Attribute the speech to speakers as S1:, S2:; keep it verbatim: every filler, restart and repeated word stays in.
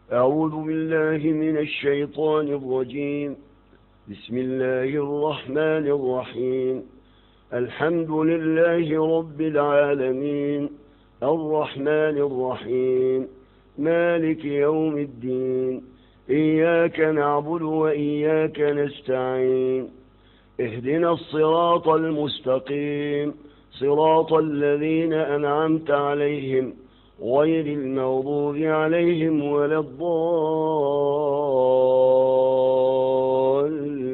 S1: أعوذ بالله من الشيطان الرجيم. بسم الله الرحمن الرحيم. الحمد لله رب العالمين، الرحمن الرحيم، مالك يوم الدين. إياك نعبد وإياك نستعين. اهدنا الصراط المستقيم، صراط الذين أنعمت عليهم غير المغضوب عليهم ولا الضالين.